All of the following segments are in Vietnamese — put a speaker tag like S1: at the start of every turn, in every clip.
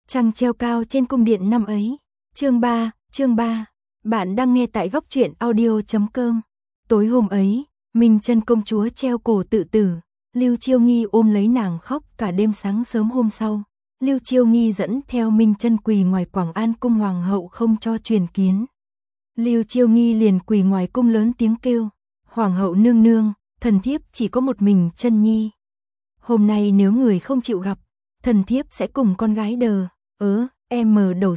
S1: Trăng treo cao trên cung điện năm ấy. Chương 3. Bạn đang nghe tại góc truyện audio.com. Tối hôm ấy, Minh Chân công chúa treo cổ tự tử, Lưu Chiêu Nghi ôm lấy nàng khóc cả đêm. Sáng sớm hôm sau, Lưu Chiêu Nghi dẫn theo Minh Chân quỳ ngoài Quảng An cung, hoàng hậu không cho truyền kiến. Lưu Chiêu Nghi liền quỳ ngoài cung lớn tiếng kêu: "Hoàng hậu nương nương, thần thiếp chỉ có một mình Chân Nhi. Hôm nay nếu người không chịu gặp, thần thiếp sẽ cùng con gái đầu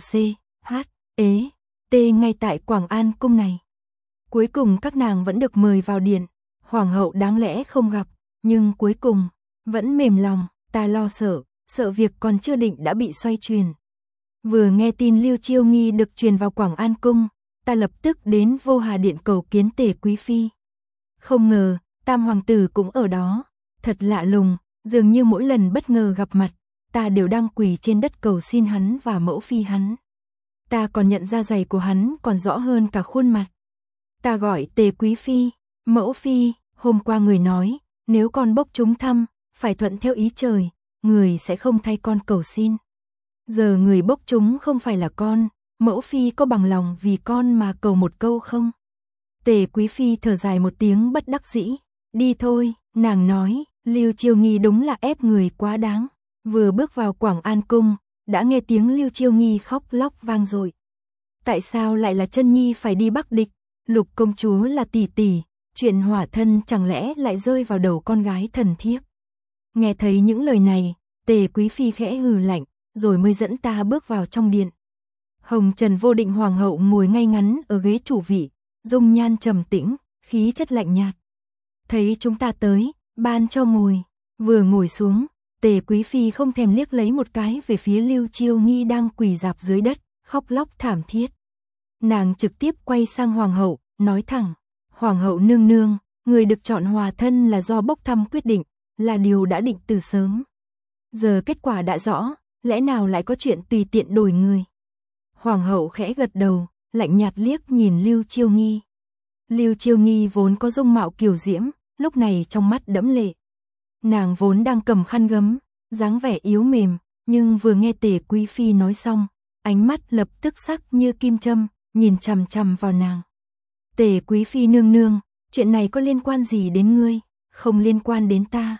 S1: ngay tại Quảng An cung này." Cuối cùng các nàng vẫn được mời vào điện. Hoàng hậu đáng lẽ không gặp, nhưng cuối cùng vẫn mềm lòng. Ta lo sợ việc còn chưa định đã bị xoay truyền. Vừa nghe tin Lưu Chiêu Nghi được truyền vào Quảng An cung, ta lập tức đến Vô Hà điện cầu kiến Tề quý phi. Không ngờ Tam hoàng tử cũng ở đó. Thật lạ lùng, dường như mỗi lần bất ngờ gặp mặt, ta đều đang quỳ trên đất cầu xin hắn và mẫu phi hắn. Ta còn nhận ra giày của hắn còn rõ hơn cả khuôn mặt. Ta gọi Tề quý phi: "Mẫu phi, hôm qua người nói, nếu con bốc trúng thăm, phải thuận theo ý trời, người sẽ không thay con cầu xin. Giờ người bốc trúng không phải là con, mẫu phi có bằng lòng vì con mà cầu một câu không?" Tề quý phi thở dài một tiếng bất đắc dĩ: "Đi thôi." Nàng nói, Lưu Chiêu Nghi đúng là ép người quá đáng. Vừa bước vào Quảng An cung, đã nghe tiếng Lưu Chiêu Nghi khóc lóc vang dội. Tại sao lại là Chân Nhi phải đi bắc địch? Lục công chúa là tỷ tỷ, chuyện hỏa thân chẳng lẽ lại rơi vào đầu con gái thần thiếp? Nghe thấy những lời này, Tề quý phi khẽ hừ lạnh, rồi mới dẫn ta bước vào trong điện. Hồng Trần Vô Định hoàng hậu ngồi ngay ngắn ở ghế chủ vị, dung nhan trầm tĩnh, khí chất lạnh nhạt. Thấy chúng ta tới, ban cho ngồi. Vừa ngồi xuống, Tề quý phi không thèm liếc lấy một cái về phía Lưu Chiêu Nghi đang quỳ rạp dưới đất, khóc lóc thảm thiết. Nàng trực tiếp quay sang hoàng hậu, nói thẳng: "Hoàng hậu nương nương, người được chọn hòa thân là do bốc thăm quyết định, là điều đã định từ sớm. Giờ kết quả đã rõ, lẽ nào lại có chuyện tùy tiện đổi người?" Hoàng hậu khẽ gật đầu, lạnh nhạt liếc nhìn Lưu Chiêu Nghi. Lưu Chiêu Nghi vốn có dung mạo kiều diễm, lúc này trong mắt đẫm lệ. Nàng vốn đang cầm khăn gấm, dáng vẻ yếu mềm, nhưng vừa nghe Tề quý phi nói xong, ánh mắt lập tức sắc như kim châm, nhìn chằm chằm vào nàng. "Tề quý phi nương nương, chuyện này có liên quan gì đến ngươi?" "Không liên quan đến ta."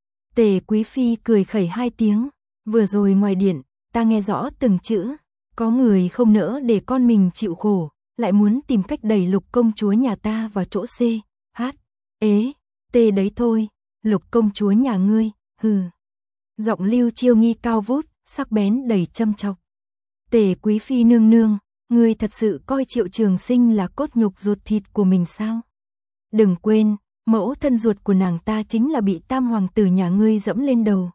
S1: Tề quý phi cười khẩy hai tiếng: "Vừa rồi ngoài điện, ta nghe rõ từng chữ. Có người không nỡ để con mình chịu khổ, lại muốn tìm cách đẩy Lục công chúa nhà ta vào chỗ đấy thôi. Lục công chúa nhà ngươi, hừ." Giọng Lưu Chiêu Nghi cao vút, sắc bén đầy châm chọc. "Tề quý phi nương nương, ngươi thật sự coi Triệu Trường Sinh là cốt nhục ruột thịt của mình sao? Đừng quên, mẫu thân ruột của nàng ta chính là bị Tam hoàng tử nhà ngươi dẫm lên đầu.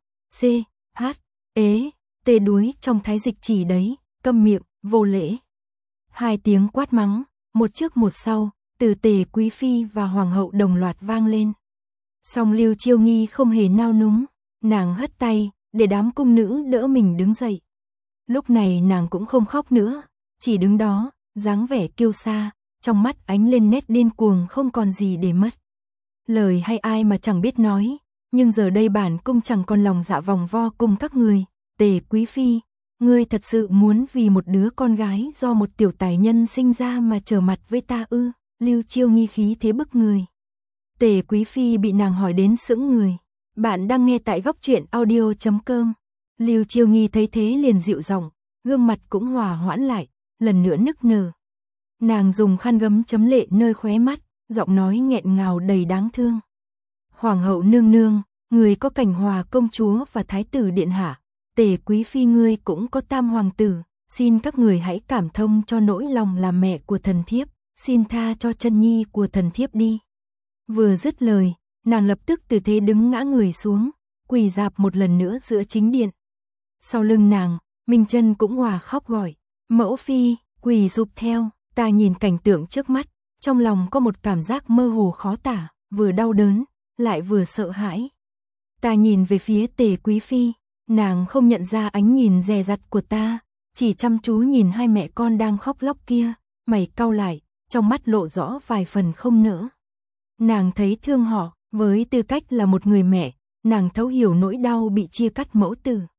S1: Tê đuối trong thái dịch chỉ đấy, câm miệng, vô lễ." Hai tiếng quát mắng, một trước một sau, từ Tề quý phi và hoàng hậu đồng loạt vang lên. Song Lưu Chiêu Nghi không hề nao núng, nàng hất tay để đám cung nữ đỡ mình đứng dậy. Lúc này nàng cũng không khóc nữa, chỉ đứng đó, dáng vẻ kiêu sa, trong mắt ánh lên nét điên cuồng không còn gì để mất. Lời hay ai mà chẳng biết nói, nhưng giờ đây bản cung chẳng còn lòng dạ vòng vo cùng các người. Tề quý phi, ngươi thật sự muốn vì một đứa con gái do một tiểu tài nhân sinh ra mà trở mặt với ta ư? Lưu Chiêu Nghi khí thế bức người. Tề quý phi bị nàng hỏi đến sững người. Bạn đang nghe tại góc truyện audio.com. Lưu Chiêu Nghi thấy thế liền dịu giọng, gương mặt cũng hòa hoãn lại, lần nữa nức nở. Nàng dùng khăn gấm chấm lệ nơi khóe mắt, giọng nói nghẹn ngào đầy đáng thương: "Hoàng hậu nương nương, người có Cảnh Hòa công chúa và thái tử điện hạ, Tề quý phi ngươi cũng có Tam hoàng tử, xin các người hãy cảm thông cho nỗi lòng làm mẹ của thần thiếp, xin tha cho Chân Nhi của thần thiếp đi." Vừa dứt lời, nàng lập tức từ thế đứng ngã người xuống, quỳ rạp một lần nữa giữa chính điện. Sau lưng nàng, Minh Chân cũng hòa khóc gọi: "Mẫu phi!" Quỳ rụp theo. Ta nhìn cảnh tượng trước mắt, trong lòng có một cảm giác mơ hồ khó tả, vừa đau đớn, lại vừa sợ hãi. Ta nhìn về phía Tề quý phi, nàng không nhận ra ánh nhìn dè dặt của ta, chỉ chăm chú nhìn hai mẹ con đang khóc lóc kia, mày cau lại, trong mắt lộ rõ vài phần không nỡ. Nàng thấy thương họ, với tư cách là một người mẹ, nàng thấu hiểu nỗi đau bị chia cắt mẫu tử.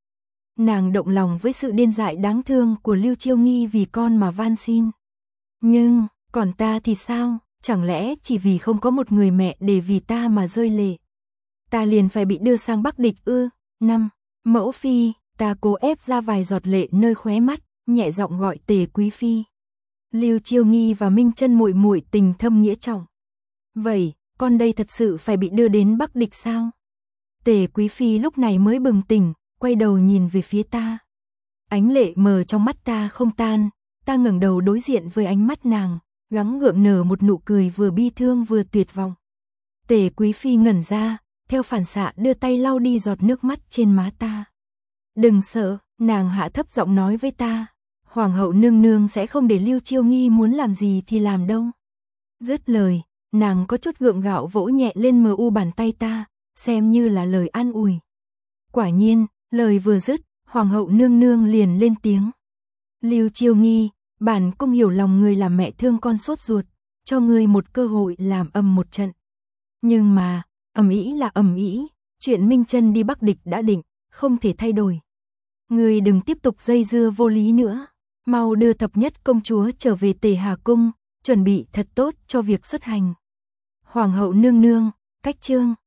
S1: nàng động lòng với sự điên dại đáng thương của Lưu Chiêu Nghi vì con mà van xin. Nhưng, còn ta thì sao, chẳng lẽ chỉ vì không có một người mẹ để vì ta mà rơi lệ? Ta liền phải bị đưa sang Bắc Địch ư? 5. Mẫu phi, ta cố ép ra vài giọt lệ nơi khóe mắt, nhẹ giọng gọi Tề quý phi. Lưu Chiêu Nghi và Minh Chân muội muội tình thâm nghĩa trọng. Vậy, con đây thật sự phải bị đưa đến Bắc Địch sao? Tề quý phi lúc này mới bừng tỉnh, quay đầu nhìn về phía ta. Ánh lệ mờ trong mắt ta không tan, ta ngẩng đầu đối diện với ánh mắt nàng, gắng gượng nở một nụ cười vừa bi thương vừa tuyệt vọng. Tề quý phi ngẩn ra, theo phản xạ đưa tay lau đi giọt nước mắt trên má ta. Đừng sợ, nàng hạ thấp giọng nói với ta. Hoàng hậu nương nương sẽ không để Lưu Chiêu Nghi muốn làm gì thì làm đâu. Dứt lời, nàng có chút gượng gạo vỗ nhẹ lên mờ u bàn tay ta, xem như là lời an ủi. Quả nhiên, lời vừa dứt, Hoàng hậu nương nương liền lên tiếng. Lưu Chiêu Nghi, bản cung hiểu lòng người làm mẹ thương con sốt ruột, cho ngươi một cơ hội làm ầm một trận. Nhưng mà, ầm ĩ là ầm ĩ, chuyện Minh Chân đi Bắc Địch đã định, không thể thay đổi. Ngươi đừng tiếp tục dây dưa vô lý nữa, mau đưa thập nhất công chúa trở về Tề Hà cung, chuẩn bị thật tốt cho việc xuất hành. Hoàng hậu nương nương, cách chương